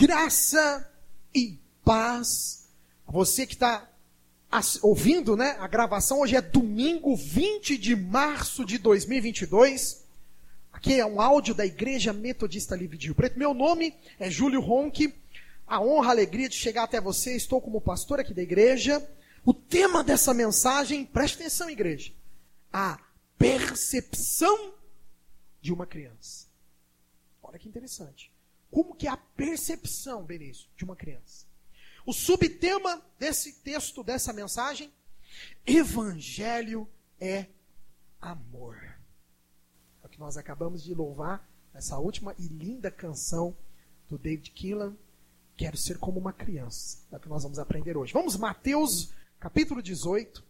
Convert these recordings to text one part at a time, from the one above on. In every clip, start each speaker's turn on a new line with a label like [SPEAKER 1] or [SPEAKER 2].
[SPEAKER 1] Graça e paz. Você que está ouvindo, né, a gravação, hoje é domingo 20 de março de 2022. Aqui é um áudio da Igreja Metodista Livre de Rio Preto. Meu nome é Júlio Ronque. A honra, a alegria de chegar até você. Estou como pastor aqui da igreja. O tema dessa mensagem, preste atenção, igreja. A percepção de uma criança. Olha que interessante. Como que é a percepção, Benício, de uma criança? O subtema desse texto, dessa mensagem, Evangelho é amor. É o que nós acabamos de louvar nessa última e linda canção do David Keelan, Quero Ser Como Uma Criança. É o que nós vamos aprender hoje. Vamos, Mateus, capítulo 18,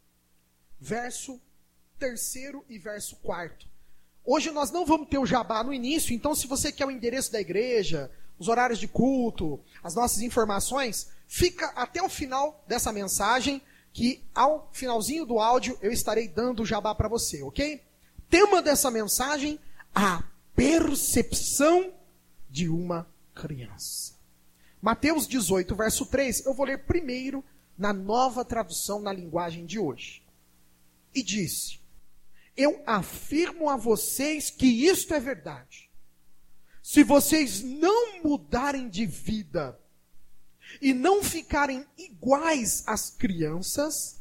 [SPEAKER 1] verso 3º e verso 4º. Hoje nós não vamos ter o jabá no início, então se você quer o endereço da igreja, os horários de culto, as nossas informações, fica até o final dessa mensagem, que ao finalzinho do áudio eu estarei dando o jabá para você, ok? Tema dessa mensagem, a percepção de uma criança. Mateus 18, verso 3, eu vou ler primeiro na Nova Tradução na linguagem de hoje. E disse: eu afirmo a vocês que isto é verdade. Se vocês não mudarem de vida e não ficarem iguais às crianças,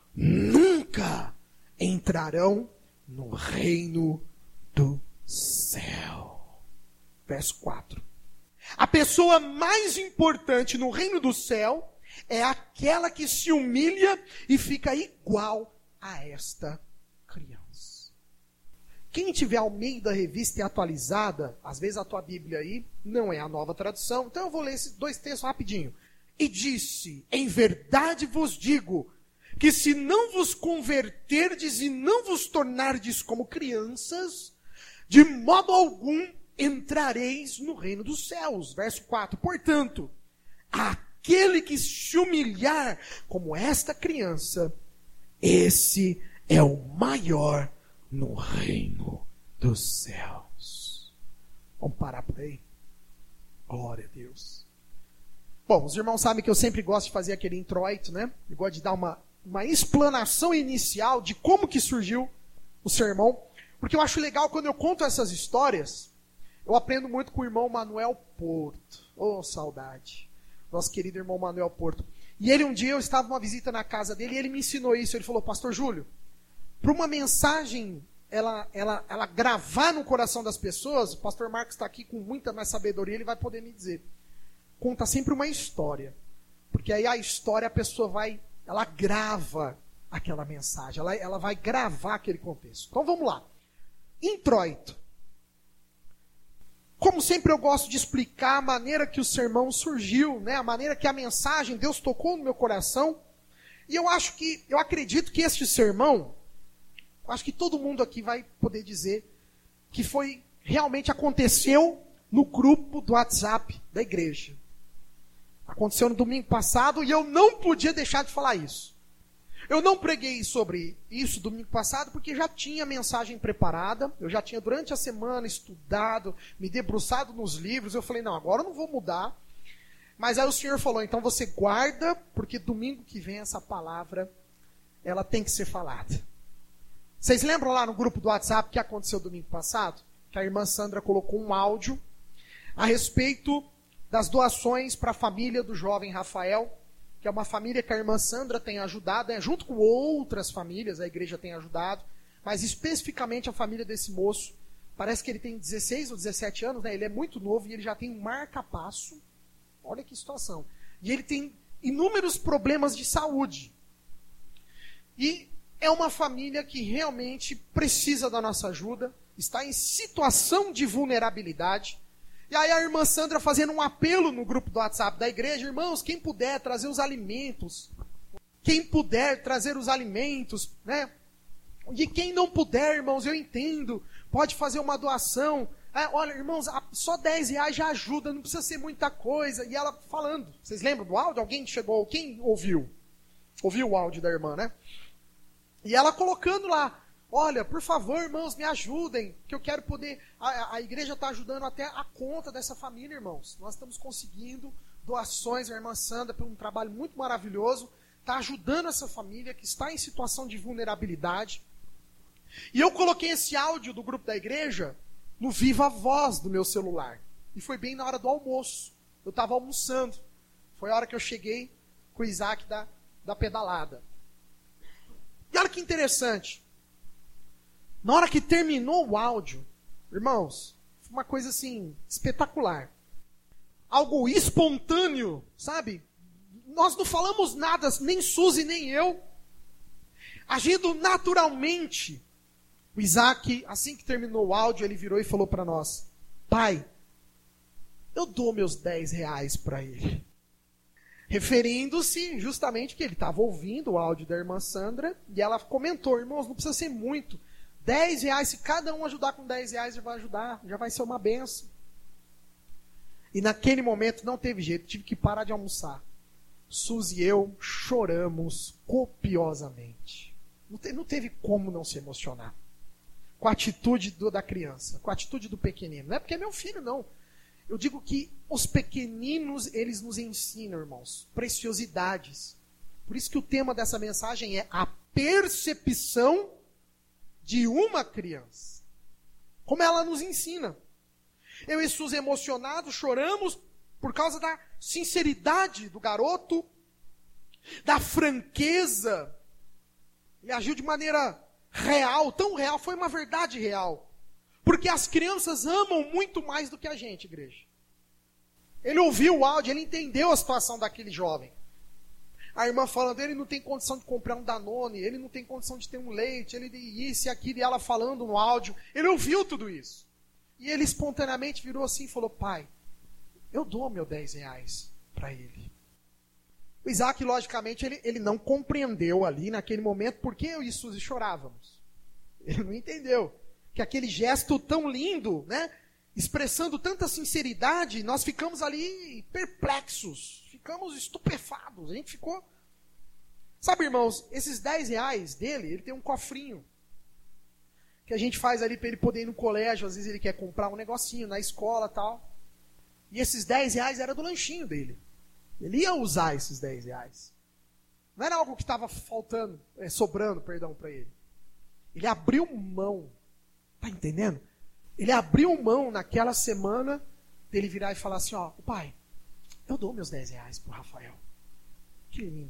[SPEAKER 1] nunca entrarão no reino do céu. Verso 4. A pessoa mais importante no reino do céu é aquela que se humilha e fica igual a esta criança. Quem tiver Almeida Revista e Atualizada, às vezes a tua Bíblia aí não é a Nova Tradução, então eu vou ler esses dois textos rapidinho. E disse: em verdade vos digo, que se não vos converterdes e não vos tornardes como crianças, de modo algum entrareis no reino dos céus. Verso 4. Portanto, aquele que se humilhar como esta criança, esse é o maior no reino dos céus. Vamos parar por aí? Glória a Deus. Bom, os irmãos sabem que eu sempre gosto de fazer aquele introito, né? Eu gosto de dar uma explanação inicial de como que surgiu o sermão. Porque eu acho legal quando eu conto essas histórias. Eu aprendo muito com o irmão Manuel Porto. Oh, saudade. Nosso querido irmão Manuel Porto. E ele um dia, eu estava numa visita na casa dele e ele me ensinou isso. Ele falou: Pastor Júlio, para uma mensagem ela gravar no coração das pessoas, o pastor Marcos está aqui com muita mais sabedoria, ele vai poder me dizer. Conta sempre uma história. Porque aí a história a pessoa ela grava aquela mensagem, ela vai gravar aquele contexto. Então vamos lá. Introito. Como sempre eu gosto de explicar a maneira que o sermão surgiu, né? A maneira que a mensagem, Deus tocou no meu coração. E eu acredito que este sermão, acho que todo mundo aqui vai poder dizer que realmente aconteceu no grupo do WhatsApp da igreja. Aconteceu no domingo passado e eu não podia deixar de falar isso. Eu não preguei sobre isso domingo passado porque já tinha mensagem preparada. Eu já tinha durante a semana estudado, me debruçado nos livros. Eu falei, não, agora eu não vou mudar. Mas aí o Senhor falou, então você guarda, porque domingo que vem essa palavra, ela tem que ser falada. Vocês lembram lá no grupo do WhatsApp que aconteceu domingo passado? Que a irmã Sandra colocou um áudio a respeito das doações para a família do jovem Rafael, que é uma família que a irmã Sandra tem ajudado, junto com outras famílias, a igreja tem ajudado, mas especificamente a família desse moço. Parece que ele tem 16 ou 17 anos, né? Ele é muito novo e ele já tem um marca-passo. Olha que situação. E ele tem inúmeros problemas de saúde. E é uma família que realmente precisa da nossa ajuda, está em situação de vulnerabilidade. E aí a irmã Sandra fazendo um apelo no grupo do WhatsApp da igreja: irmãos, quem puder trazer os alimentos, né? E quem não puder, irmãos, eu entendo, pode fazer uma doação. Olha, irmãos, só R$10 já ajuda, não precisa ser muita coisa. E ela falando, vocês lembram do áudio? Alguém chegou, quem ouviu? Ouviu o áudio da irmã, né? E ela colocando lá Olha, por favor, irmãos, me ajudem, que eu quero poder... A igreja está ajudando até a conta dessa família, irmãos. Nós estamos conseguindo doações, a irmã Sandra, por um trabalho muito maravilhoso, está ajudando essa família que está em situação de vulnerabilidade. E eu coloquei esse áudio do grupo da igreja no Viva Voz do meu celular. E foi bem na hora do almoço. Eu estava almoçando. Foi a hora que eu cheguei com o Isaac da pedalada. E olha que interessante. Na hora que terminou o áudio, irmãos, foi uma coisa assim, espetacular. Algo espontâneo, sabe? Nós não falamos nada, nem Suzy, nem eu. Agindo naturalmente. O Isaac, assim que terminou o áudio, ele virou e falou para nós: pai, eu dou meus 10 reais para ele. Referindo-se justamente que ele estava ouvindo o áudio da irmã Sandra, e ela comentou: irmãos, não precisa ser muito. 10 reais, se cada um ajudar com 10 reais, já vai ajudar, já vai ser uma benção. E naquele momento não teve jeito, tive que parar de almoçar. Suzy e eu choramos copiosamente. Não teve como não se emocionar. Com a atitude da criança, com a atitude do pequenino. Não é porque é meu filho, não. Eu digo que os pequeninos, eles nos ensinam, irmãos, preciosidades. Por isso que o tema dessa mensagem é a percepção de uma criança. Como ela nos ensina. Eu e Suzy emocionados, choramos por causa da sinceridade do garoto, da franqueza. Ele agiu de maneira real, tão real, foi uma verdade real. Porque as crianças amam muito mais do que a gente, igreja. Ele ouviu o áudio, ele entendeu a situação daquele jovem. A irmã falando, ele não tem condição de comprar um Danone, ele não tem condição de ter um leite, ele isso e aquilo, e ela falando no áudio. Ele ouviu tudo isso. E ele espontaneamente virou assim e falou: pai, eu dou meu 10 reais para ele. O Isaac, logicamente, ele não compreendeu ali naquele momento porque eu e Suzy chorávamos. Ele não entendeu que aquele gesto tão lindo, né, expressando tanta sinceridade, nós ficamos ali perplexos, ficamos estupefados. A gente ficou... Sabe, irmãos, esses 10 reais dele, ele tem um cofrinho que a gente faz ali para ele poder ir no colégio. Às vezes ele quer comprar um negocinho na escola e tal. E esses 10 reais era do lanchinho dele. Ele ia usar esses 10 reais. Não era algo que estava sobrando para ele. Ele abriu mão. Tá entendendo? Ele abriu mão naquela semana dele virar e falar assim: ó, pai, eu dou meus 10 reais pro Rafael. Que lindo.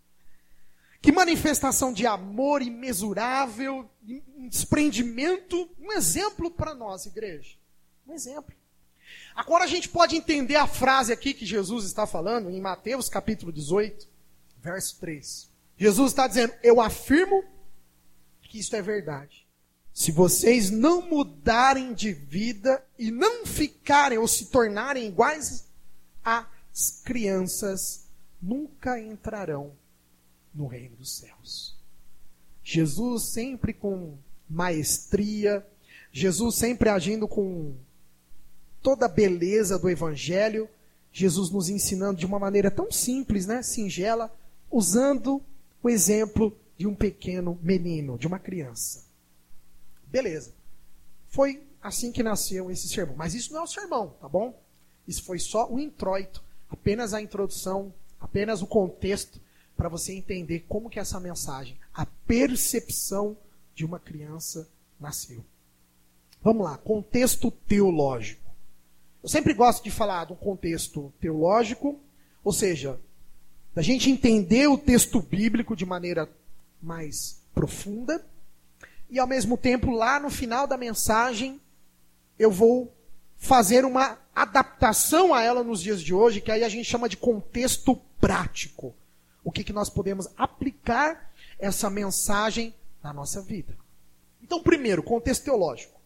[SPEAKER 1] Que manifestação de amor imensurável, desprendimento. Um exemplo para nós, igreja. Um exemplo. Agora a gente pode entender a frase aqui que Jesus está falando em Mateus capítulo 18, verso 3. Jesus está dizendo: eu afirmo que isto é verdade. Se vocês não mudarem de vida e não ficarem ou se tornarem iguais às crianças, nunca entrarão no reino dos céus. Jesus sempre com maestria, Jesus sempre agindo com toda a beleza do evangelho, Jesus nos ensinando de uma maneira tão simples, né, singela, usando o exemplo de um pequeno menino, de uma criança. Beleza. Foi assim que nasceu esse sermão. Mas isso não é o sermão, tá bom? Isso foi só o introito, apenas a introdução, apenas o contexto, para você entender como que essa mensagem, a percepção de uma criança, nasceu. Vamos lá, contexto teológico. Eu sempre gosto de falar de um contexto teológico, ou seja, da gente entender o texto bíblico de maneira mais profunda, e ao mesmo tempo, lá no final da mensagem, eu vou fazer uma adaptação a ela nos dias de hoje, que aí a gente chama de contexto prático. O que nós podemos aplicar essa mensagem na nossa vida. Então, primeiro, contexto teológico.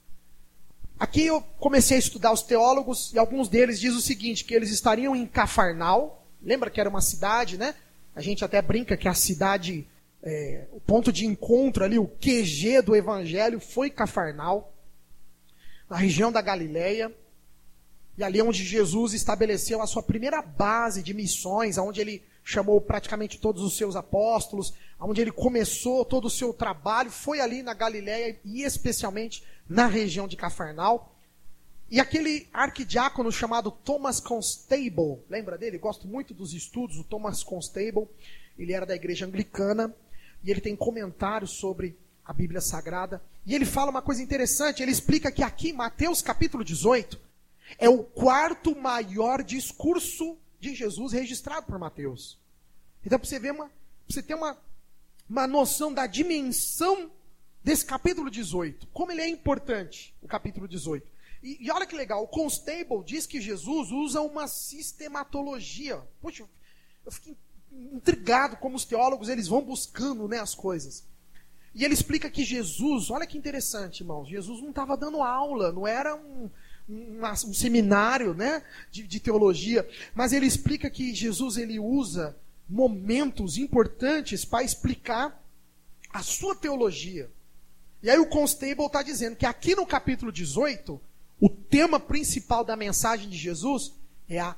[SPEAKER 1] Aqui eu comecei a estudar os teólogos, e alguns deles dizem o seguinte, que eles estariam em Cafarnal. Lembra que era uma cidade, né? A gente até brinca que a cidade... o ponto de encontro ali, o QG do evangelho foi Cafarnal, na região da Galileia, e ali onde Jesus estabeleceu a sua primeira base de missões, onde ele chamou praticamente todos os seus apóstolos, onde ele começou todo o seu trabalho, foi ali na Galileia e especialmente na região de Cafarnaum. E aquele arquidiácono chamado Thomas Constable, lembra dele? Gosto muito dos estudos, o Thomas Constable, ele era da igreja anglicana, e ele tem comentários sobre a Bíblia Sagrada, e ele fala uma coisa interessante, ele explica que aqui, Mateus capítulo 18, é o quarto maior discurso de Jesus registrado por Mateus. Então, para você ver, você ter uma noção da dimensão desse capítulo 18, como ele é importante, o capítulo 18. E olha que legal, o Constable diz que Jesus usa uma sistematologia. Poxa, eu fico intrigado como os teólogos eles vão buscando, né, as coisas. E ele explica que Jesus, olha que interessante, irmãos, Jesus não estava dando aula, não era um seminário, né, de teologia, mas ele explica que Jesus ele usa momentos importantes para explicar a sua teologia. E aí o Constable está dizendo que aqui no capítulo 18, o tema principal da mensagem de Jesus é a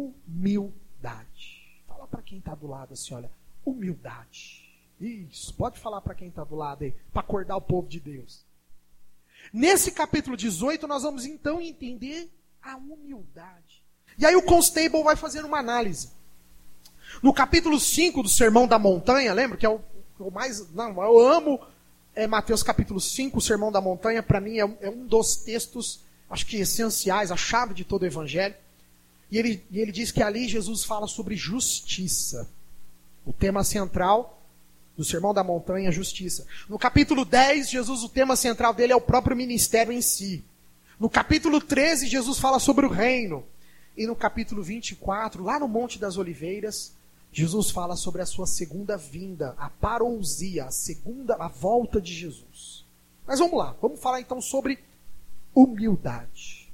[SPEAKER 1] humildade. Fala para quem está do lado assim, olha, humildade. Isso, pode falar para quem está do lado aí, para acordar o povo de Deus. Nesse capítulo 18, nós vamos então entender a humildade. E aí o Constable vai fazer uma análise. No capítulo 5 do Sermão da Montanha, lembra que é o mais... Não, eu amo Mateus capítulo 5, o Sermão da Montanha, para mim é um dos textos, acho que essenciais, a chave de todo o Evangelho. E ele diz que ali Jesus fala sobre justiça. O tema central do Sermão da Montanha é justiça. No capítulo 10, Jesus, o tema central dele é o próprio ministério em si. No capítulo 13, Jesus fala sobre o reino. E no capítulo 24, lá no Monte das Oliveiras, Jesus fala sobre a sua segunda vinda, a parousia, a volta de Jesus. Mas vamos lá, vamos falar então sobre humildade.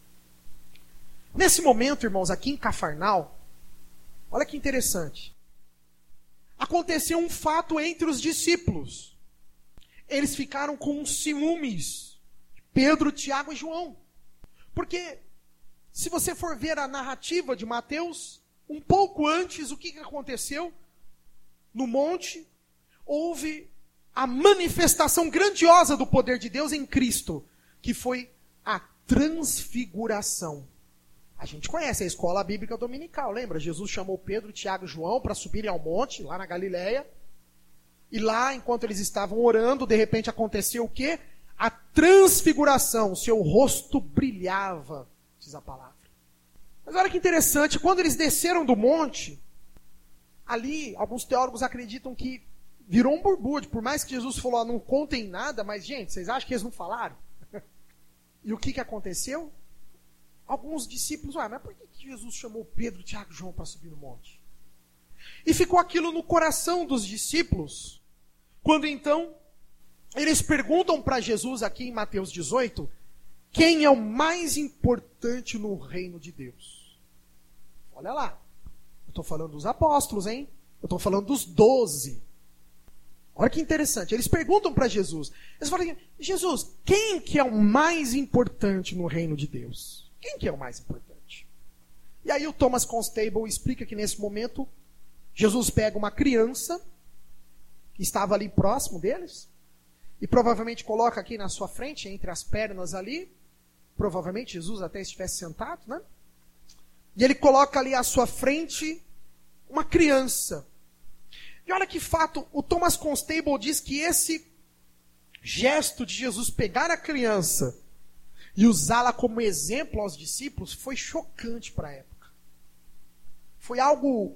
[SPEAKER 1] Nesse momento, irmãos, aqui em Cafarnaum, olha que interessante. Aconteceu um fato entre os discípulos. Eles ficaram com ciúmes. Pedro, Tiago e João. Porque, se você for ver a narrativa de Mateus, um pouco antes, o que aconteceu? No monte, houve a manifestação grandiosa do poder de Deus em Cristo, que foi a transfiguração. A gente conhece a escola bíblica dominical, lembra? Jesus chamou Pedro, Tiago e João para subirem ao monte, lá na Galileia. E lá, enquanto eles estavam orando, de repente aconteceu o quê? A transfiguração, seu rosto brilhava, diz a palavra. Mas olha que interessante, quando eles desceram do monte, ali, alguns teólogos acreditam que virou um burbúrdio, por mais que Jesus falou, não contem nada, mas gente, vocês acham que eles não falaram? E o que aconteceu? Alguns discípulos, mas por que Jesus chamou Pedro, Tiago e João para subir no monte? E ficou aquilo no coração dos discípulos, quando então eles perguntam para Jesus aqui em Mateus 18, quem é o mais importante no reino de Deus? Olha lá, eu estou falando dos apóstolos, hein? Eu estou falando dos 12. Olha que interessante, eles perguntam para Jesus, eles falam, Jesus, quem que é o mais importante no reino de Deus? Quem que é o mais importante? E aí o Thomas Constable explica que nesse momento, Jesus pega uma criança, que estava ali próximo deles, e provavelmente coloca aqui na sua frente, entre as pernas ali, provavelmente Jesus até estivesse sentado, né? E ele coloca ali à sua frente uma criança. E olha que fato, o Thomas Constable diz que esse gesto de Jesus pegar a criança e usá-la como exemplo aos discípulos foi chocante para a época. Foi algo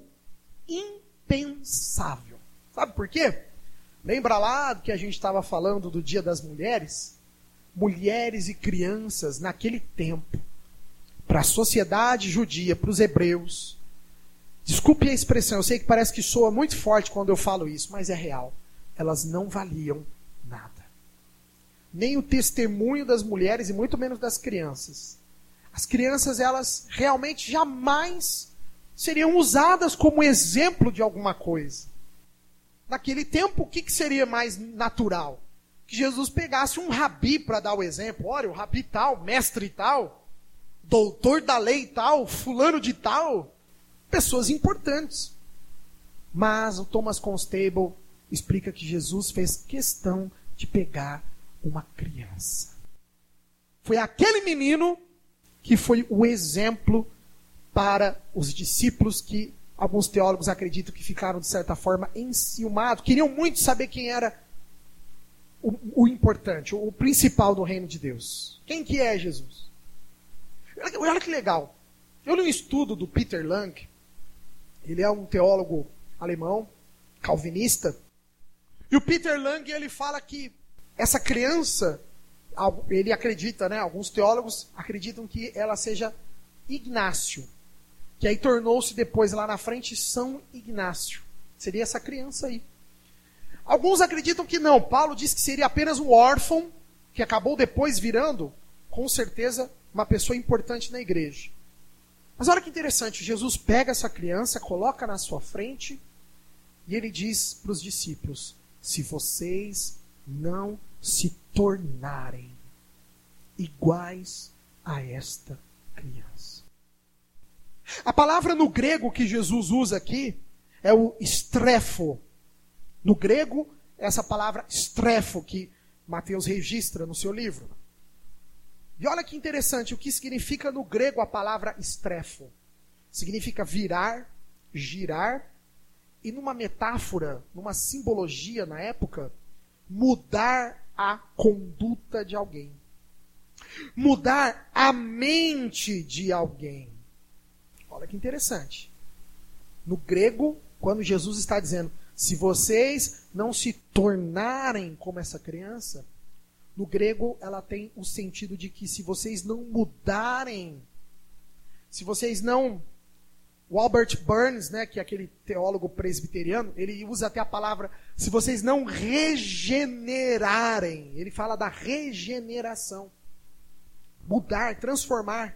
[SPEAKER 1] impensável. Sabe por quê? Lembra lá que a gente estava falando do Dia das Mulheres? Mulheres e crianças naquele tempo, para a sociedade judia, para os hebreus, desculpe a expressão, eu sei que parece que soa muito forte quando eu falo isso, mas é real. Elas não valiam nada. Nem o testemunho das mulheres e muito menos das crianças. As crianças, elas realmente jamais seriam usadas como exemplo de alguma coisa. Naquele tempo, o que seria mais natural? Que Jesus pegasse um rabi para dar o exemplo. Olha, o rabi tal, mestre tal, doutor da lei tal, fulano de tal. Pessoas importantes. Mas o Thomas Constable explica que Jesus fez questão de pegar uma criança. Foi aquele menino que foi o exemplo para os discípulos que alguns teólogos acreditam que ficaram, de certa forma, enciumados. Queriam muito saber quem era o importante, o principal do reino de Deus. Quem que é Jesus? Olha que legal. Eu li um estudo do Peter Lang. Ele é um teólogo alemão, calvinista. E o Peter Lang, ele fala que essa criança, ele acredita, né? Alguns teólogos acreditam que ela seja Ignácio, que aí tornou-se depois lá na frente São Ignácio. Seria essa criança aí. Alguns acreditam que não. Paulo diz que seria apenas um órfão, que acabou depois virando, com certeza, uma pessoa importante na igreja. Mas olha que interessante, Jesus pega essa criança, coloca na sua frente, e ele diz para os discípulos: se vocês não se tornarem iguais a esta criança. A palavra no grego que Jesus usa aqui é o strefo. No grego, essa palavra strefo que Mateus registra no seu livro. E olha que interessante, o que significa no grego a palavra strefo? Significa virar, girar, e numa metáfora, numa simbologia na época, mudar a conduta de alguém. Mudar a mente de alguém. Olha que interessante. No grego, quando Jesus está dizendo, se vocês não se tornarem como essa criança, no grego ela tem o sentido de que se vocês não mudarem, se vocês não... O Albert Burns, né, que é aquele teólogo presbiteriano, ele usa até a palavra, se vocês não regenerarem, ele fala da regeneração. Mudar, transformar.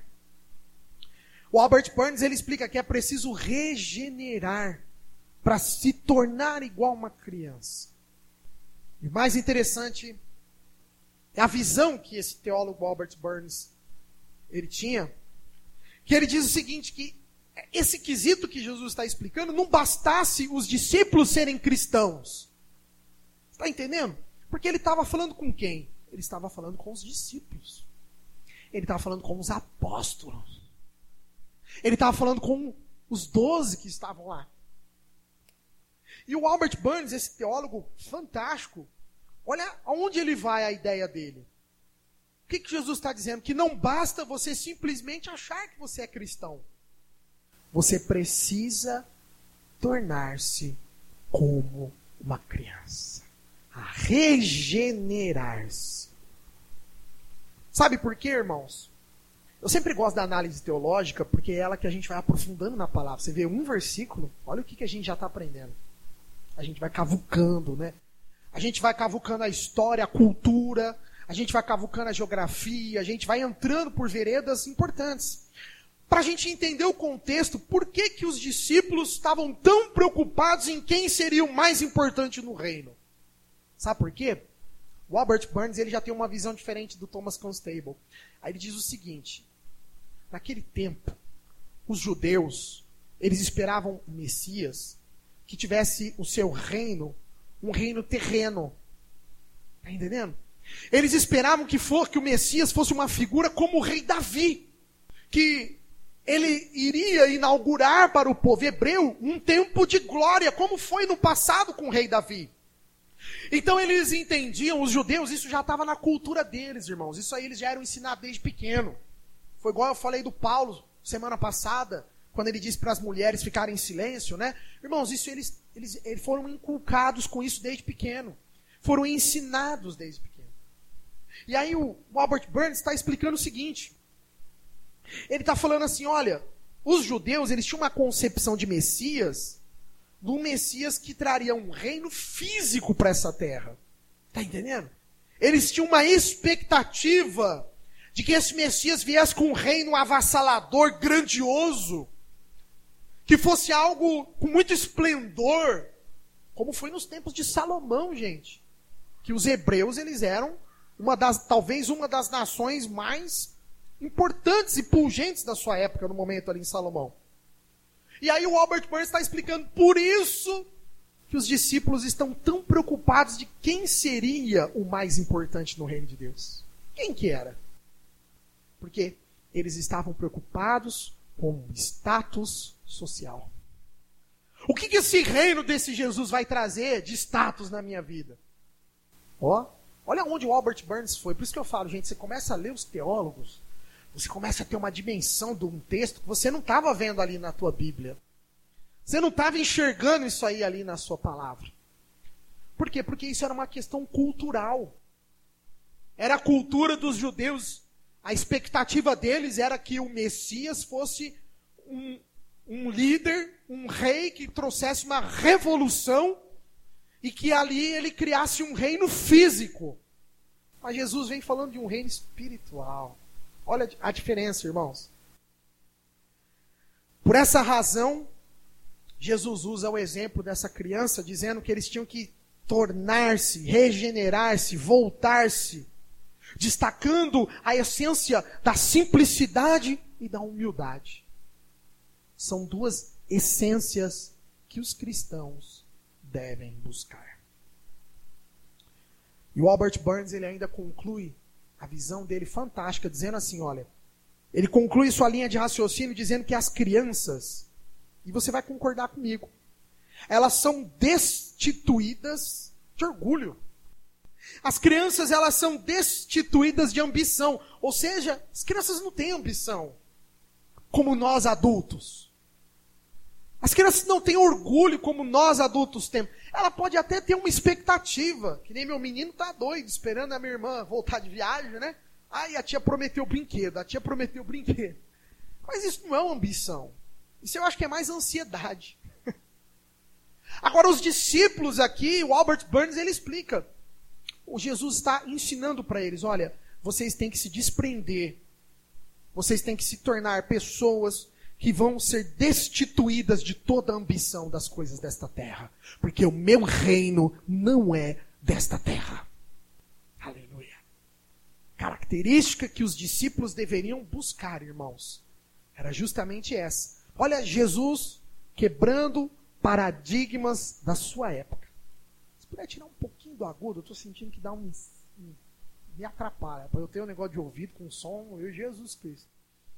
[SPEAKER 1] O Albert Burns, ele explica que é preciso regenerar para se tornar igual uma criança. E o mais interessante é a visão que esse teólogo Albert Burns ele tinha, que ele diz o seguinte, que esse quesito que Jesus está explicando, não bastasse os discípulos serem cristãos. Está entendendo? Porque ele estava falando com quem? Ele estava falando com os discípulos. Ele estava falando com os apóstolos. Ele estava falando com os 12 que estavam lá. E o Albert Burns, esse teólogo fantástico, olha aonde ele vai a ideia dele. O que Jesus está dizendo? Que não basta você simplesmente achar que você é cristão. Você precisa tornar-se como uma criança. A regenerar-se. Sabe por quê, irmãos? Eu sempre gosto da análise teológica, porque é ela que a gente vai aprofundando na palavra. Você vê um versículo, olha o que a gente já está aprendendo. A gente vai cavucando, né? A gente vai cavucando a história, a cultura, a gente vai cavucando a geografia, a gente vai entrando por veredas importantes. Para a gente entender o contexto, por que os discípulos estavam tão preocupados em quem seria o mais importante no reino? Sabe por quê? O Albert Burns ele já tem uma visão diferente do Thomas Constable. Aí ele diz o seguinte, naquele tempo, os judeus, eles esperavam um Messias que tivesse o seu reino, um reino terreno. Está entendendo? Eles esperavam que o Messias fosse uma figura como o rei Davi, que ele iria inaugurar para o povo hebreu um tempo de glória, como foi no passado com o rei Davi. Então eles entendiam, os judeus, isso já estava na cultura deles, irmãos. Isso aí eles já eram ensinados desde pequeno. Foi igual eu falei do Paulo semana passada, quando ele disse para as mulheres ficarem em silêncio, né? Irmãos, isso eles foram inculcados com isso desde pequeno. Foram ensinados desde pequeno. E aí o Albert Burns está explicando o seguinte. Ele está falando assim, olha, os judeus, eles tinham uma concepção de Messias, de um Messias que traria um reino físico para essa terra. Está entendendo? Eles tinham uma expectativa de que esse Messias viesse com um reino avassalador, grandioso, que fosse algo com muito esplendor, como foi nos tempos de Salomão, gente. Que os hebreus, eles eram talvez uma das nações mais importantes e pungentes da sua época, no momento ali em Salomão. E aí o Albert Barnes está explicando, por isso que os discípulos estão tão preocupados de quem seria o mais importante no reino de Deus. Quem que era? Porque eles estavam preocupados com o status social. O que esse reino desse Jesus vai trazer de status na minha vida? Olha onde o Albert Barnes foi. Por isso que eu falo, gente, você começa a ler os teólogos, você começa a ter uma dimensão de um texto que você não estava vendo ali na tua Bíblia. Você não estava enxergando isso aí ali na sua palavra. Por quê? Porque isso era uma questão cultural. Era a cultura dos judeus. A expectativa deles era que o Messias fosse um líder, um rei que trouxesse uma revolução e que ali ele criasse um reino físico. Mas Jesus vem falando de um reino espiritual. Olha a diferença, irmãos. Por essa razão, Jesus usa o exemplo dessa criança, dizendo que eles tinham que tornar-se, regenerar-se, voltar-se, destacando a essência da simplicidade e da humildade. São duas essências que os cristãos devem buscar. E o Albert Barnes, ele ainda conclui a visão dele fantástica, dizendo assim, olha, ele conclui sua linha de raciocínio dizendo que as crianças, e você vai concordar comigo, elas são destituídas de orgulho. As crianças, elas são destituídas de ambição. Ou seja, as crianças não têm ambição, como nós adultos. As crianças não têm orgulho como nós adultos temos. Ela pode até ter uma expectativa, que nem meu menino está doido, esperando a minha irmã voltar de viagem, né? Aí a tia prometeu o brinquedo, Mas isso não é uma ambição. Isso eu acho que é mais ansiedade. Agora os discípulos aqui, o Albert Barnes, ele explica. O Jesus está ensinando para eles, olha, vocês têm que se desprender. Vocês têm que se tornar pessoas que vão ser destituídas de toda a ambição das coisas desta terra. Porque o meu reino não é desta terra. Aleluia. Característica que os discípulos deveriam buscar, irmãos, era justamente essa. Olha, Jesus quebrando paradigmas da sua época. Se puder tirar um pouquinho do agudo, eu estou sentindo que dá me atrapalha. Eu tenho um negócio de ouvido com som, eu e Jesus Cristo.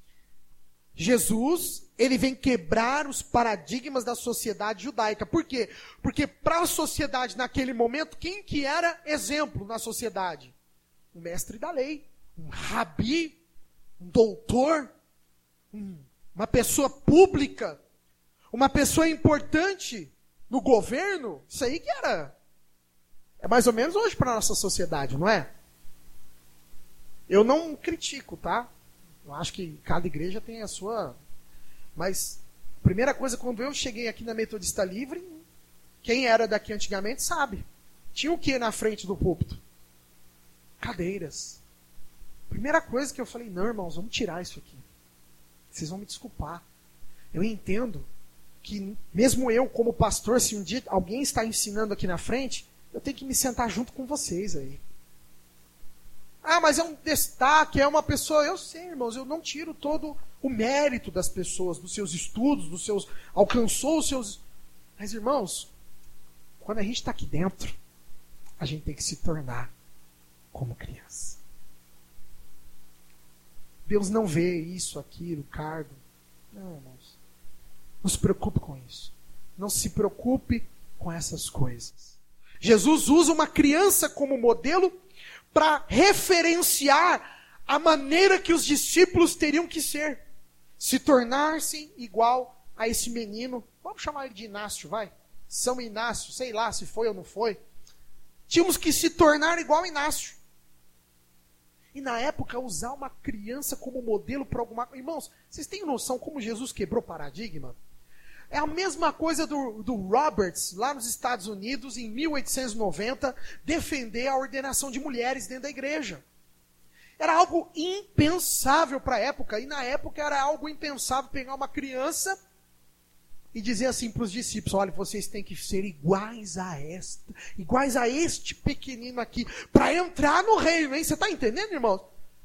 [SPEAKER 1] Jesus, ele vem quebrar os paradigmas da sociedade judaica. Por quê? Porque para a sociedade naquele momento, quem que era exemplo na sociedade? Um mestre da lei, um rabi, um doutor, uma pessoa pública, uma pessoa importante no governo. Isso aí que era. É mais ou menos hoje para a nossa sociedade, não é? Eu não critico, tá? Eu acho que cada igreja tem a sua... Mas, a primeira coisa, quando eu cheguei aqui na Metodista Livre, quem era daqui antigamente sabe. Tinha o que na frente do púlpito? Cadeiras. Primeira coisa que eu falei, não, irmãos, vamos tirar isso aqui. Vocês vão me desculpar. Eu entendo que, mesmo eu, como pastor, se um dia alguém está ensinando aqui na frente, eu tenho que me sentar junto com vocês aí. Ah, mas é um destaque, é uma pessoa... Eu sei, irmãos, eu não tiro todo o mérito das pessoas, dos seus estudos, alcançou os seus... Mas, irmãos, quando a gente está aqui dentro, a gente tem que se tornar como criança. Deus não vê isso, aquilo, cargo. Não, irmãos. Não se preocupe com isso. Não se preocupe com essas coisas. Jesus usa uma criança como modelo para referenciar a maneira que os discípulos teriam que ser. Se tornar-se igual a esse menino. Vamos chamar ele de Inácio, vai? São Inácio, sei lá se foi ou não foi. Tínhamos que se tornar igual a Inácio. E na época, usar uma criança como modelo para alguma coisa. Irmãos, vocês têm noção como Jesus quebrou paradigma? É a mesma coisa do Roberts, lá nos Estados Unidos, em 1890, defender a ordenação de mulheres dentro da igreja. Era algo impensável para a época, e na época era algo impensável pegar uma criança e dizer assim para os discípulos, olha, vocês têm que ser iguais a este pequenino aqui, para entrar no reino, hein? Você está entendendo, irmãos?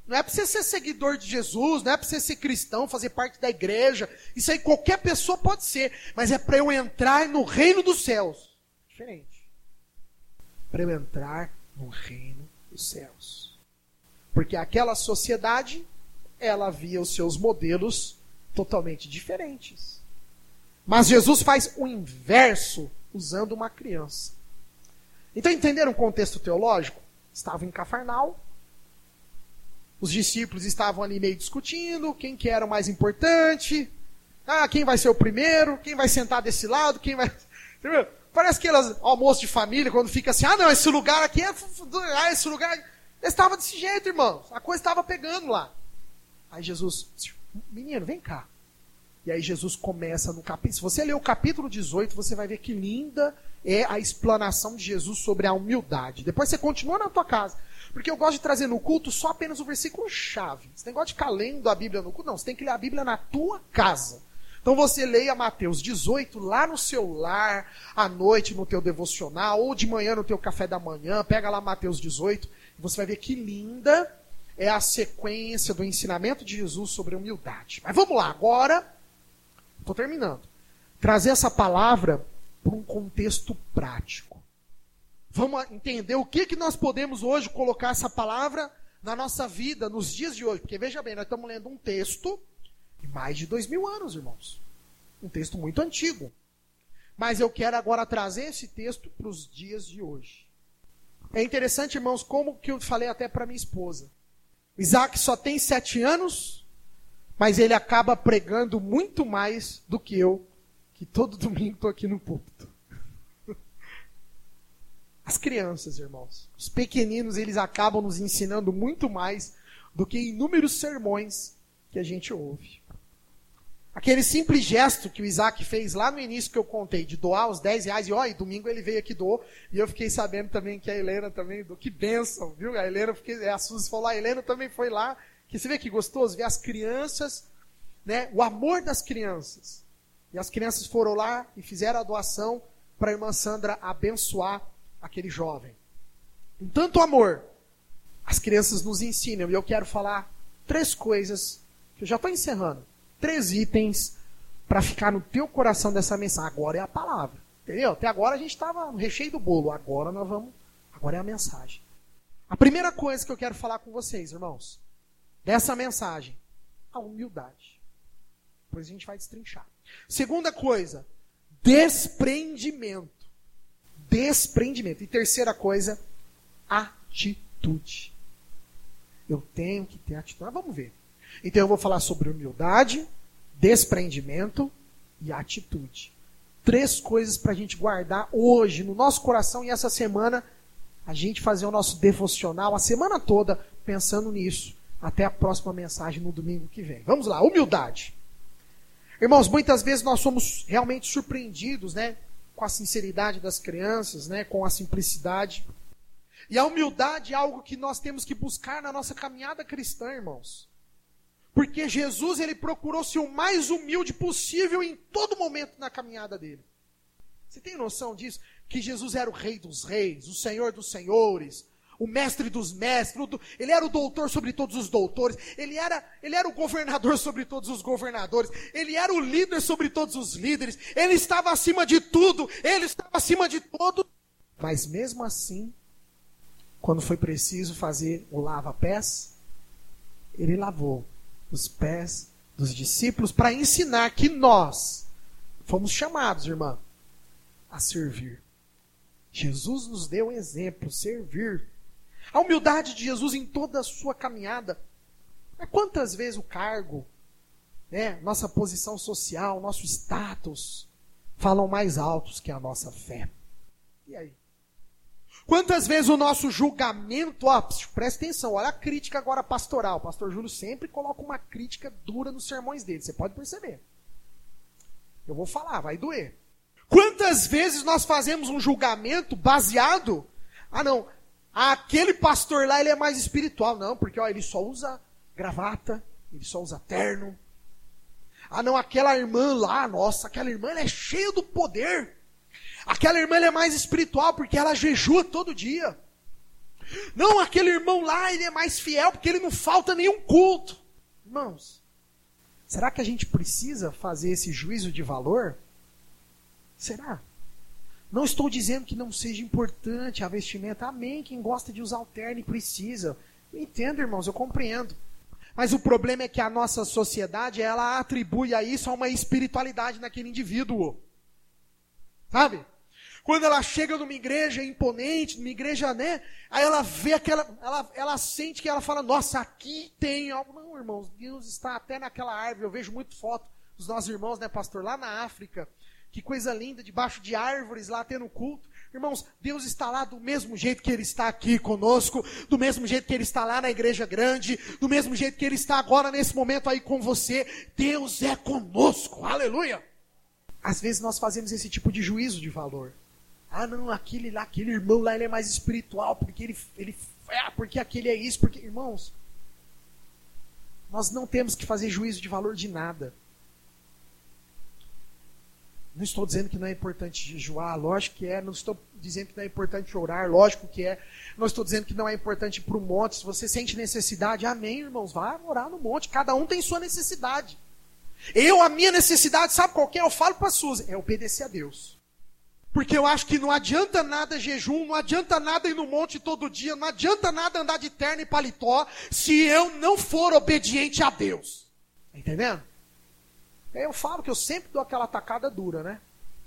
[SPEAKER 1] Não é para você ser seguidor de Jesus, não é para você ser cristão, fazer parte da igreja. Isso aí qualquer pessoa pode ser. Mas é para eu entrar no reino dos céus. Diferente. Para eu entrar no reino dos céus. Porque aquela sociedade, ela via os seus modelos totalmente diferentes. Mas Jesus faz o inverso usando uma criança. Então entenderam o contexto teológico? Estavam em Cafarnaum. Os discípulos estavam ali meio discutindo quem que era o mais importante. Quem vai ser o primeiro? Quem vai sentar desse lado? Quem vai... Entendeu? Parece aqueles almoços de família, quando fica assim, não, esse lugar aqui é... esse lugar... Eles estavam desse jeito, irmãos. A coisa estava pegando lá. Aí Jesus, menino, vem cá. E aí Jesus começa no capítulo... Se você ler o capítulo 18, você vai ver que linda é a explanação de Jesus sobre a humildade. Depois você continua na tua casa. Porque eu gosto de trazer no culto só apenas o versículo-chave. Você não gosta de ficar lendo a Bíblia no culto? Não, você tem que ler a Bíblia na tua casa. Então você leia Mateus 18 lá no seu lar, à noite no teu devocional, ou de manhã no teu café da manhã. Pega lá Mateus 18 e você vai ver que linda é a sequência do ensinamento de Jesus sobre a humildade. Mas vamos lá, agora, estou terminando. Trazer essa palavra para um contexto prático. Vamos entender o que nós podemos hoje colocar essa palavra na nossa vida, nos dias de hoje. Porque veja bem, nós estamos lendo um texto de mais de 2000 anos, irmãos. Um texto muito antigo. Mas eu quero agora trazer esse texto para os dias de hoje. É interessante, irmãos, como que eu falei até para minha esposa. Isaac só tem 7 anos, mas ele acaba pregando muito mais do que eu, que todo domingo estou aqui no púlpito. As crianças, irmãos, os pequeninos, eles acabam nos ensinando muito mais do que inúmeros sermões que a gente ouve. Aquele simples gesto que o Isaac fez lá no início que eu contei, de doar os 10 reais, e domingo ele veio aqui e doou, e eu fiquei sabendo também que a Helena também, que bênção, viu? A Helena, a Suzy falou, a Helena também foi lá, que você vê que gostoso, ver as crianças, né? O amor das crianças. E as crianças foram lá e fizeram a doação para a irmã Sandra abençoar aquele jovem. Com tanto amor, as crianças nos ensinam, e eu quero falar 3 coisas, que eu já estou encerrando, 3 itens para ficar no teu coração dessa mensagem. Agora é a palavra, entendeu? Até agora a gente estava no recheio do bolo, agora é a mensagem. A primeira coisa que eu quero falar com vocês, irmãos, dessa mensagem, a humildade. Depois a gente vai destrinchar. Segunda coisa, desprendimento. Desprendimento. E terceira coisa, atitude. Eu tenho que ter atitude. Mas vamos ver. Então eu vou falar sobre humildade, desprendimento e atitude. 3 coisas para a gente guardar hoje no nosso coração e essa semana a gente fazer o nosso devocional a semana toda pensando nisso. Até a próxima mensagem no domingo que vem. Vamos lá, humildade. Irmãos, muitas vezes nós somos realmente surpreendidos, né? Com a sinceridade das crianças, né? Com a simplicidade. E a humildade é algo que nós temos que buscar na nossa caminhada cristã, irmãos. Porque Jesus, ele procurou ser o mais humilde possível em todo momento na caminhada dele. Você tem noção disso? Que Jesus era o Rei dos Reis, o Senhor dos Senhores, o Mestre dos Mestres, ele era o doutor sobre todos os doutores, ele era o governador sobre todos os governadores, ele era o líder sobre todos os líderes, ele estava acima de tudo, ele estava acima de todos. Mas mesmo assim, quando foi preciso fazer o lava-pés, ele lavou os pés dos discípulos para ensinar que nós fomos chamados, irmã, a servir. Jesus nos deu um exemplo, servir. A humildade de Jesus em toda a sua caminhada. Mas quantas vezes o cargo, né, nossa posição social, nosso status, falam mais altos que a nossa fé? E aí? Quantas vezes o nosso julgamento, presta atenção, olha a crítica agora pastoral. O pastor Júlio sempre coloca uma crítica dura nos sermões dele, você pode perceber. Eu vou falar, vai doer. Quantas vezes nós fazemos um julgamento baseado, aquele pastor lá ele é mais espiritual. Não, porque ele só usa gravata, ele só usa terno. Aquela irmã lá, nossa, aquela irmã ela é cheia do poder. Aquela irmã ela é mais espiritual porque ela jejua todo dia. Não, aquele irmão lá, ele é mais fiel porque ele não falta nenhum culto. Irmãos, será que a gente precisa fazer esse juízo de valor? Será? Não estou dizendo que não seja importante a vestimenta. Amém, quem gosta de usar o terno e precisa. Eu entendo, irmãos, eu compreendo. Mas o problema é que a nossa sociedade, ela atribui a isso a uma espiritualidade naquele indivíduo. Sabe? Quando ela chega numa igreja imponente, numa igreja, né? Aí ela vê ela sente que ela fala, nossa, aqui tem algo. Não, irmãos, Deus está até naquela árvore. Eu vejo muito foto dos nossos irmãos, né, pastor, lá na África. Que coisa linda, debaixo de árvores lá tendo culto. Irmãos, Deus está lá do mesmo jeito que Ele está aqui conosco, do mesmo jeito que Ele está lá na igreja grande, do mesmo jeito que Ele está agora nesse momento aí com você. Deus é conosco, aleluia! Às vezes nós fazemos esse tipo de juízo de valor. Ah não, aquele irmão lá, ele é mais espiritual, porque porque aquele é isso, porque... Irmãos, nós não temos que fazer juízo de valor de nada. Não estou dizendo que não é importante jejuar, lógico que é. Não estou dizendo que não é importante orar, lógico que é. Não estou dizendo que não é importante ir para o monte. Se você sente necessidade, amém, irmãos, vá orar no monte. Cada um tem sua necessidade. A minha necessidade, sabe qual que é? Eu falo para a Suzy, é obedecer a Deus. Porque eu acho que não adianta nada jejum, não adianta nada ir no monte todo dia, não adianta nada andar de terno e paletó, se eu não for obediente a Deus. Está entendendo? Eu falo que eu sempre dou aquela tacada dura, né?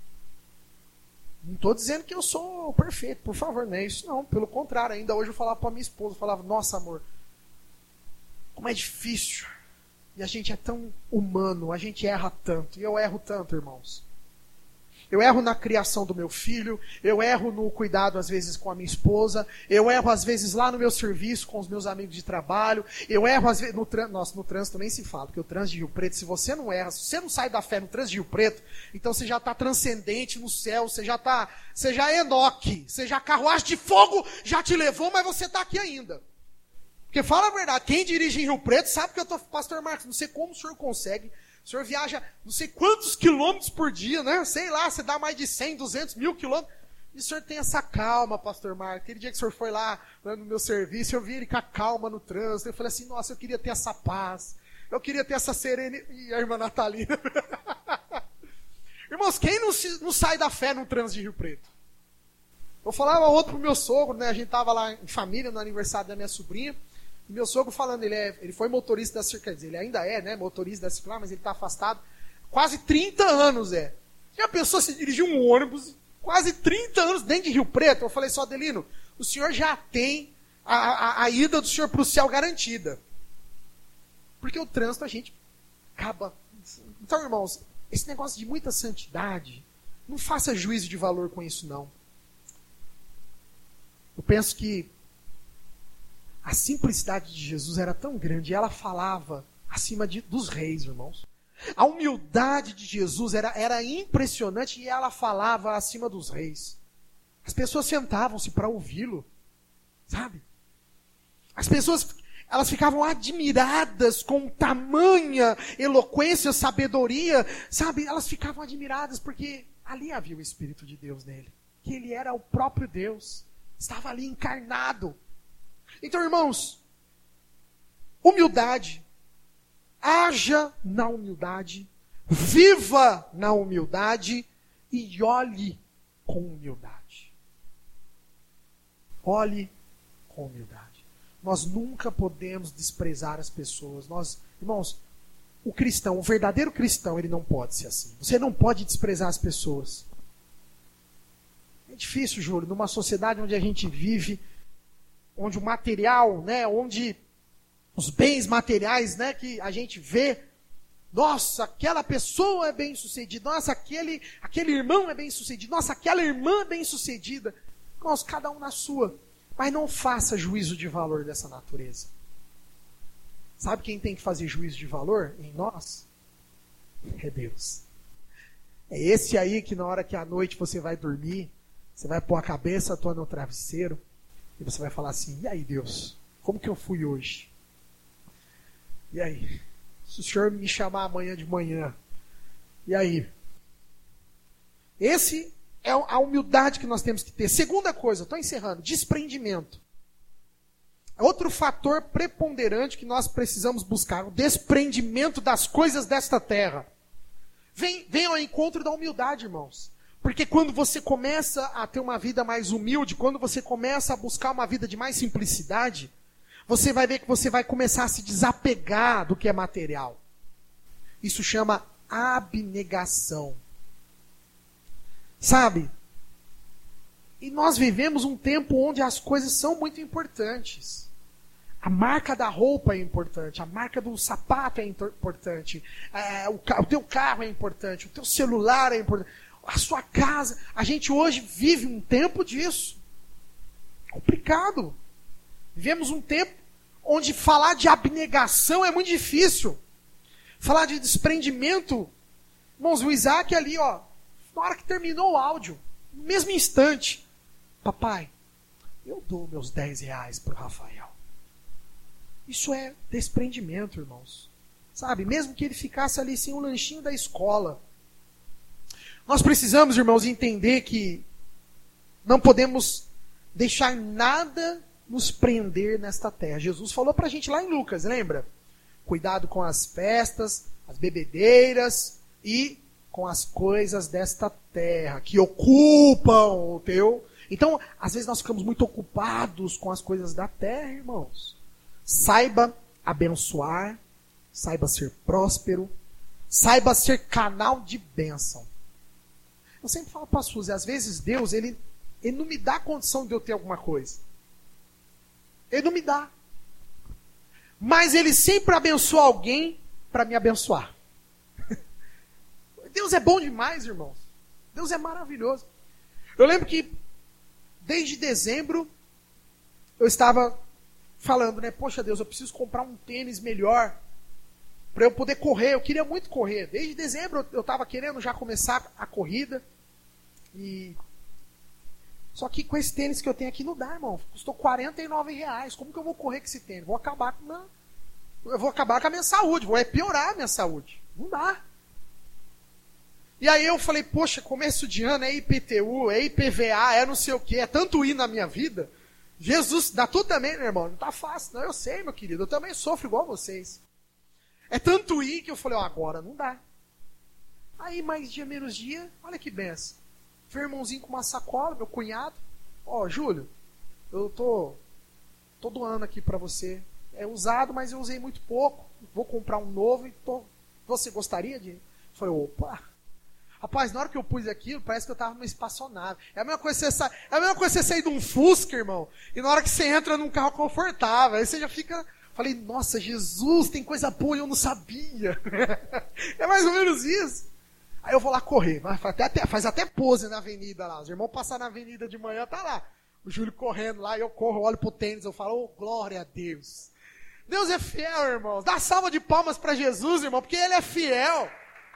[SPEAKER 1] Não estou dizendo que eu sou perfeito, por favor, não é isso não. Pelo contrário, ainda hoje eu falava para minha esposa, eu falava, nossa amor, como é difícil. E a gente é tão humano, a gente erra tanto. E eu erro tanto, irmãos. Eu erro na criação do meu filho, eu erro no cuidado às vezes com a minha esposa, eu erro às vezes lá no meu serviço com os meus amigos de trabalho, eu erro às vezes no trânsito nem se fala, porque o trânsito de Rio Preto, se você não erra, se você não sai da fé no trânsito de Rio Preto, então você já está transcendente no céu, você já é Enoque, você já a carruagem de fogo já te levou, mas você está aqui ainda. Porque fala a verdade, quem dirige em Rio Preto sabe que eu estou, pastor Marcos, não sei como o senhor consegue. O senhor viaja não sei quantos quilômetros por dia, né? Sei lá, você dá mais de 100, 200 mil quilômetros. E o senhor tem essa calma, pastor Marcos. Aquele dia que o senhor foi lá no meu serviço, eu vi ele com a calma no trânsito. Eu falei assim, nossa, eu queria ter essa paz. Eu queria ter essa serenidade. E a irmã Natalina. Irmãos, quem não sai da fé no trânsito de Rio Preto? Eu falava outro pro meu sogro, né? A gente tava lá em família no aniversário da minha sobrinha. E meu sogro falando, ele foi motorista da Circular, quer dizer, ele ainda é, né, motorista da Circular, mas ele está afastado. Quase 30 anos, Já pensou se dirigir um ônibus, quase 30 anos dentro de Rio Preto? Eu falei só, Adelino, o senhor já tem a ida do senhor para o céu garantida. Porque o trânsito a gente acaba... Então, irmãos, esse negócio de muita santidade, não faça juízo de valor com isso, não. Eu penso que a simplicidade de Jesus era tão grande, e ela falava acima dos reis, irmãos. A humildade de Jesus era impressionante, e ela falava acima dos reis. As pessoas sentavam-se para ouvi-lo, sabe? As pessoas, elas ficavam admiradas com tamanha eloquência, sabedoria, sabe? Elas ficavam admiradas porque ali havia o Espírito de Deus nele, que ele era o próprio Deus, estava ali encarnado. Então, irmãos, humildade, haja na humildade, viva na humildade e olhe com humildade. Olhe com humildade. Nós nunca podemos desprezar as pessoas. Irmãos, o verdadeiro cristão, ele não pode ser assim. Você não pode desprezar as pessoas. É difícil, Júlio, numa sociedade onde a gente vive, onde o material, né, onde os bens materiais, né, que a gente vê, nossa, aquela pessoa é bem-sucedida, nossa, aquele irmão é bem-sucedido, nossa, aquela irmã é bem-sucedida. Nós, cada um na sua. Mas não faça juízo de valor dessa natureza. Sabe quem tem que fazer juízo de valor em nós? É Deus. É esse aí que na hora que à noite você vai dormir, você vai pôr a cabeça tua no travesseiro, e você vai falar assim, e aí Deus, como que eu fui hoje? E aí? Se o Senhor me chamar amanhã de manhã, e aí? Esse é a humildade que nós temos que ter. Segunda coisa, estou encerrando, desprendimento. Outro fator preponderante que nós precisamos buscar, o desprendimento das coisas desta terra. Vem ao encontro da humildade, irmãos. Porque quando você começa a ter uma vida mais humilde, quando você começa a buscar uma vida de mais simplicidade, você vai ver que você vai começar a se desapegar do que é material. Isso chama abnegação. Sabe? E nós vivemos um tempo onde as coisas são muito importantes. A marca da roupa é importante, a marca do sapato é importante, o teu carro é importante, o teu celular é importante, a sua casa. A gente hoje vive um tempo disso. Complicado. Vivemos um tempo onde falar de abnegação é muito difícil. Falar de desprendimento. Irmãos, o Isaac ali, na hora que terminou o áudio, no mesmo instante, papai, eu dou meus 10 reais para o Rafael. Isso é desprendimento, irmãos. Sabe, mesmo que ele ficasse ali sem o lanchinho da escola. Nós precisamos, irmãos, entender que não podemos deixar nada nos prender nesta terra. Jesus falou para a gente lá em Lucas, lembra? Cuidado com as festas, as bebedeiras e com as coisas desta terra, que ocupam o teu... Então, às vezes nós ficamos muito ocupados com as coisas da terra, irmãos. Saiba abençoar, saiba ser próspero, saiba ser canal de bênção. Eu sempre falo para a Suzy, às vezes Deus, ele não me dá condição de eu ter alguma coisa. Ele não me dá. Mas Ele sempre abençoa alguém para me abençoar. Deus é bom demais, irmãos. Deus é maravilhoso. Eu lembro que, desde dezembro, eu estava falando, né? Poxa Deus, eu preciso comprar um tênis melhor para eu poder correr. Eu queria muito correr. Desde dezembro eu estava querendo já começar a corrida. Só que com esse tênis que eu tenho aqui não dá, irmão. Custou R$49. Como que eu vou correr com esse tênis? Eu vou acabar com a minha saúde. Vou piorar a minha saúde. Não dá. E aí eu falei, poxa, começo de ano é IPTU, é IPVA, é não sei o que, é tanto I na minha vida. Jesus, dá tudo também, meu irmão. Não tá fácil, não. Eu sei, meu querido. Eu também sofro igual vocês. É tanto I que eu falei, agora não dá. Aí, mais dia, menos dia, olha que benção. Foi um irmãozinho com uma sacola, meu cunhado. Júlio, eu tô doando aqui pra você. É usado, mas eu usei muito pouco. Vou comprar um novo e você gostaria de? Eu falei, opa. Rapaz, na hora que eu pus aquilo, parece que eu estava numa espaçonave. É a mesma coisa você sair de um Fusca, irmão, e na hora que você entra num carro confortável, aí você já fica... Falei, nossa, Jesus, tem coisa boa e eu não sabia. É mais ou menos isso. Aí eu vou lá correr, faz até pose na avenida lá. Os irmãos passam na avenida de manhã, tá lá. O Júlio correndo lá, eu corro, olho pro tênis, eu falo, glória a Deus. Deus é fiel, irmãos. Dá salva de palmas para Jesus, irmão, porque Ele é fiel.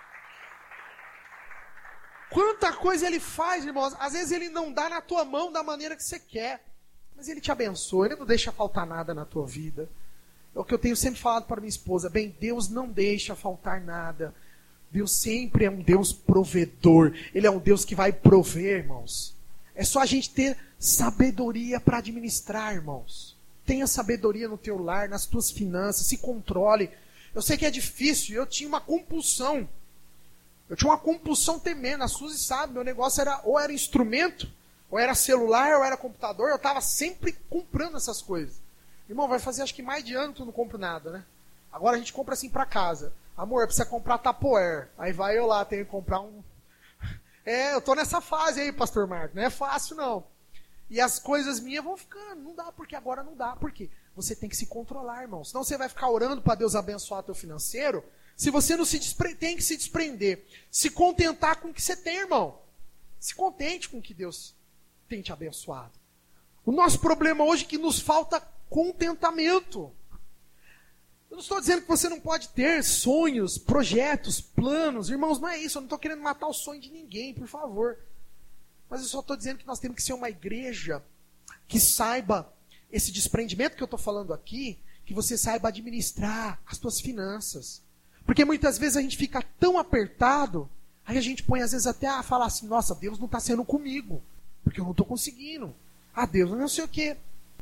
[SPEAKER 1] Quanta coisa Ele faz, irmãos. Às vezes Ele não dá na tua mão da maneira que você quer. Mas Ele te abençoa. Ele não deixa faltar nada na tua vida. É o que eu tenho sempre falado para minha esposa. Bem, Deus não deixa faltar nada. Deus sempre é um Deus provedor. Ele é um Deus que vai prover, irmãos. É só a gente ter sabedoria para administrar, irmãos. Tenha sabedoria no teu lar, nas tuas finanças. Se controle. Eu sei que é difícil. Eu tinha uma compulsão. Eu tinha uma compulsão tremenda. A Suzy sabe, meu negócio era ou era instrumento, ou era celular, ou era computador. Eu estava sempre comprando essas coisas. Irmão, vai fazer acho que mais de ano que eu não compro nada, né? Agora a gente compra assim para casa. Amor, precisa comprar Tupperware. Aí vai eu lá, tenho que comprar um... eu tô nessa fase aí, pastor Marco. Não é fácil, não. E as coisas minhas vão ficando. Não dá, porque agora não dá. Por quê? Você tem que se controlar, irmão. Senão você vai ficar orando para Deus abençoar teu financeiro... Se você não tem que se desprender. Se contentar com o que você tem, irmão. Se contente com o que Deus tem te abençoado. O nosso problema hoje é que nos falta contentamento. Eu não estou dizendo que você não pode ter sonhos, projetos, planos. Irmãos, não é isso. Eu não estou querendo matar o sonho de ninguém, por favor. Mas eu só estou dizendo que nós temos que ser uma igreja que saiba esse desprendimento que eu estou falando aqui, que você saiba administrar as suas finanças. Porque muitas vezes a gente fica tão apertado, aí a gente põe às vezes até a falar assim, nossa, Deus não está sendo comigo, porque eu não estou conseguindo. Deus não sei o quê.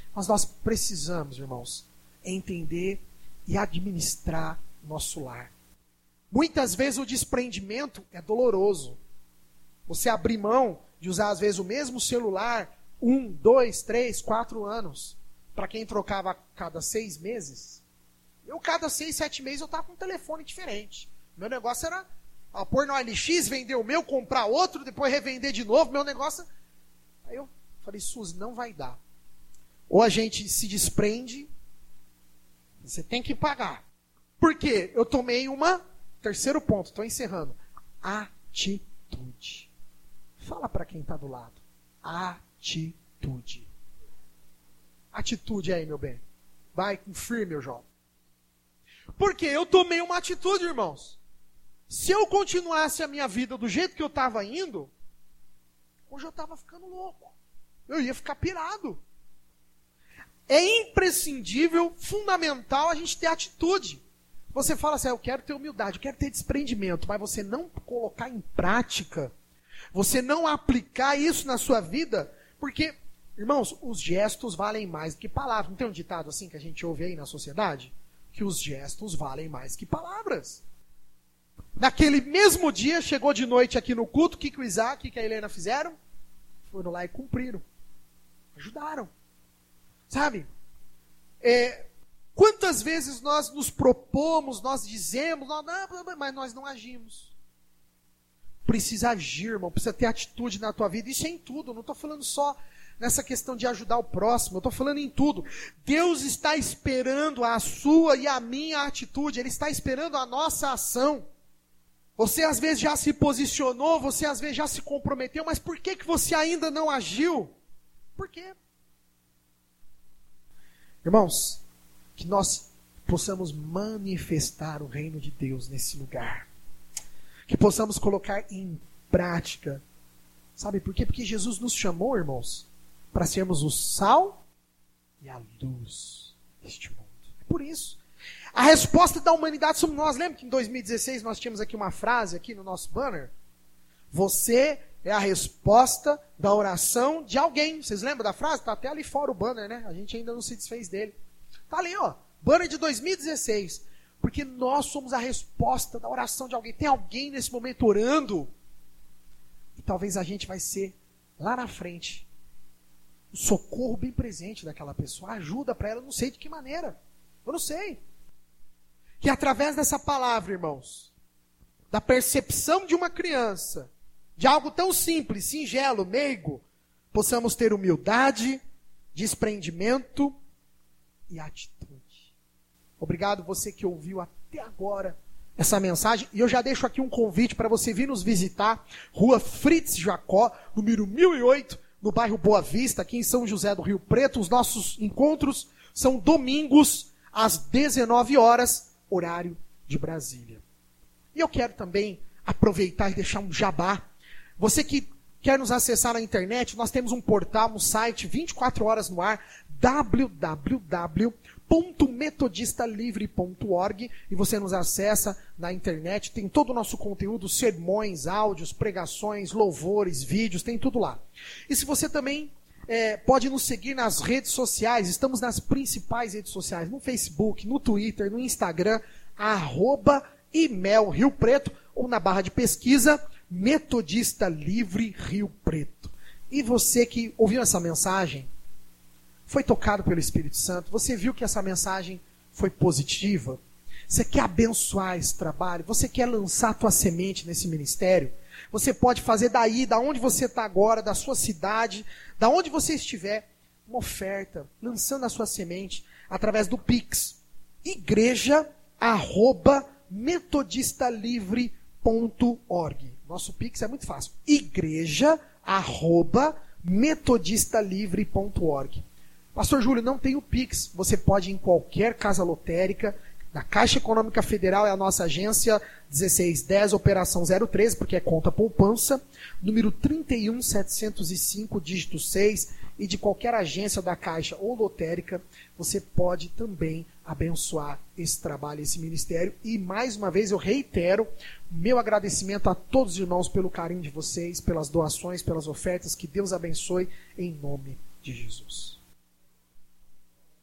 [SPEAKER 1] Mas nós precisamos, irmãos, entender e administrar nosso lar. Muitas vezes o desprendimento é doloroso. Você abrir mão de usar, às vezes, o mesmo celular 1, 2, 3, 4 anos. Para quem trocava a cada 6 meses. Eu, cada 6, 7 meses, eu estava com um telefone diferente. Meu negócio era pôr no OLX, vender o meu, comprar outro, depois revender de novo. Meu negócio... Aí eu falei, Suzy, não vai dar. Ou a gente se desprende, você tem que pagar. Por quê? Eu tomei terceiro ponto, estou encerrando. Atitude. Fala para quem está do lado. Atitude. Atitude aí, meu bem. Vai com firme, meu jovem. Porque eu tomei uma atitude, irmãos. Se eu continuasse a minha vida do jeito que eu estava indo, hoje eu estava ficando louco. Eu ia ficar pirado. É imprescindível, fundamental a gente ter atitude. Você fala assim, eu quero ter humildade, eu quero ter desprendimento, mas você não colocar em prática, você não aplicar isso na sua vida, porque, irmãos, os gestos valem mais do que palavras. Não tem um ditado assim que a gente ouve aí na sociedade? Que os gestos valem mais que palavras. Naquele mesmo dia, chegou de noite aqui no culto, o que o Isaac e a Helena fizeram? Foram lá e cumpriram. Ajudaram. Sabe? Quantas vezes nós nos propomos, nós dizemos, mas nós não agimos. Precisa agir, irmão. Precisa ter atitude na tua vida. Isso é em tudo. Não estou falando só nessa questão de ajudar o próximo. Eu estou falando em tudo. Deus está esperando a sua e a minha atitude. Ele está esperando a nossa ação. Você às vezes já se posicionou, você às vezes já se comprometeu, mas por que você ainda não agiu? Por quê? Irmãos, que nós possamos manifestar o reino de Deus nesse lugar. Que possamos colocar em prática. Sabe por quê? Porque Jesus nos chamou, irmãos, para sermos o sal e a luz deste mundo. É por isso. A resposta da humanidade somos nós. Lembra que em 2016 nós tínhamos aqui uma frase aqui no nosso banner? Você é a resposta da oração de alguém. Vocês lembram da frase? Está até ali fora o banner, né? A gente ainda não se desfez dele. Está ali, ó. Banner de 2016. Porque nós somos a resposta da oração de alguém. Tem alguém nesse momento orando. E talvez a gente vai ser, lá na frente, o socorro bem presente daquela pessoa. A ajuda para ela, eu não sei de que maneira. Eu não sei. Que através dessa palavra, irmãos, da percepção de uma criança, de algo tão simples, singelo, meigo, possamos ter humildade, desprendimento e atitude. Obrigado você que ouviu até agora essa mensagem. E eu já deixo aqui um convite para você vir nos visitar. Rua Fritz Jacó, número 1008, no bairro Boa Vista, aqui em São José do Rio Preto. Os nossos encontros são domingos, às 19 horas, horário de Brasília. E eu quero também aproveitar e deixar um jabá. Você que quer nos acessar na internet, nós temos um portal, um site, 24 horas no ar, www.metodistalivre.org, e você nos acessa na internet, tem todo o nosso conteúdo, sermões, áudios, pregações, louvores, vídeos, tem tudo lá. E se você também pode nos seguir nas redes sociais, estamos nas principais redes sociais, no Facebook, no Twitter, no Instagram, @Imel Rio Preto, ou na barra de pesquisa, Metodista Livre Rio Preto. E você que ouviu essa mensagem, foi tocado pelo Espírito Santo, você viu que essa mensagem foi positiva, você quer abençoar esse trabalho, você quer lançar a tua semente nesse ministério, você pode fazer daí, da onde você está agora, da sua cidade, da onde você estiver, uma oferta, lançando a sua semente, através do Pix, igreja@metodistalivre.org. Nosso Pix é muito fácil, igreja@metodistalivre.org. Pastor Júlio, não tem o Pix, você pode ir em qualquer casa lotérica, da Caixa Econômica Federal é a nossa agência, 1610, operação 013, porque é conta poupança, número 31705, dígito 6, e de qualquer agência da Caixa ou lotérica, você pode também abençoar esse trabalho, esse ministério. E mais uma vez eu reitero o meu agradecimento a todos os irmãos pelo carinho de vocês, pelas doações, pelas ofertas. Que Deus abençoe em nome de Jesus.